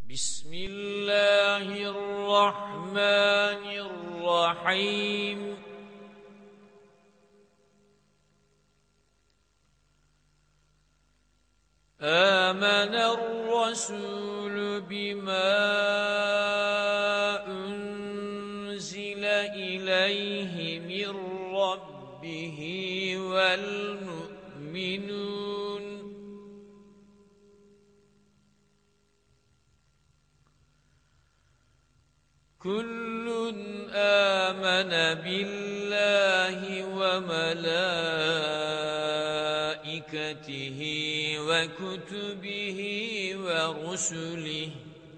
بسم الله الرحمن الرحيم آمن الرسول بما أنزل إليه من ربه والمؤمنون كل آمن بالله وملائكته وكتبه ورسله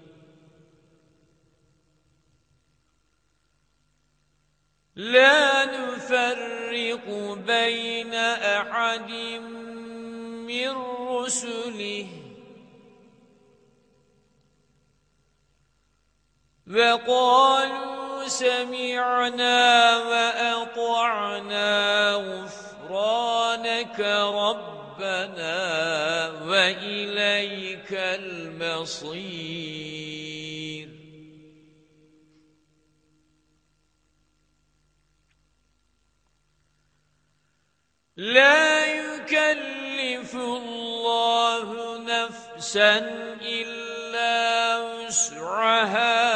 لا نفرق بين أحد من رسله وقالوا سمعنا وأطعنا غفرانك ربنا وإليك المصير لا يكلف الله نفسا إلا وسعها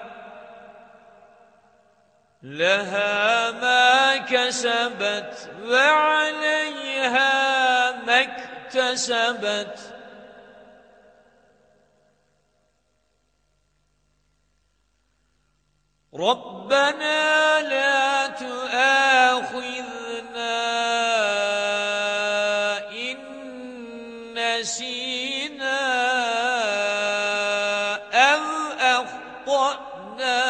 لها ما كسبت وعليها ما اكتسبت ربنا لا تؤاخذنا إن نسينا أو أخطأنا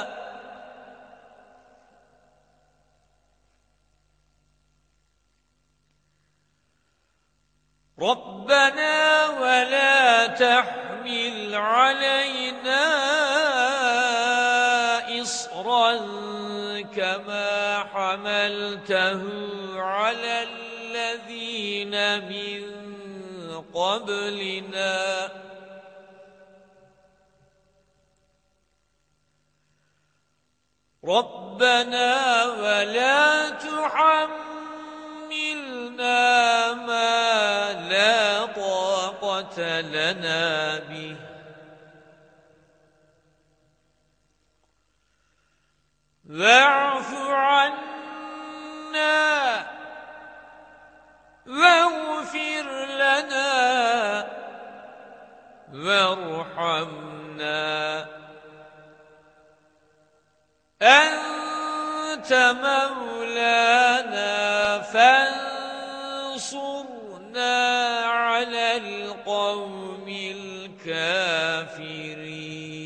ربنا ولا تحمل علينا إصرا كما حملته على الذين من قبلنا ربنا ولا تحملنا ما لا طاقة لنا به واعف عنا واغفر لنا وارحمنا أنت مولانا فانصرنا على القوم الكافرين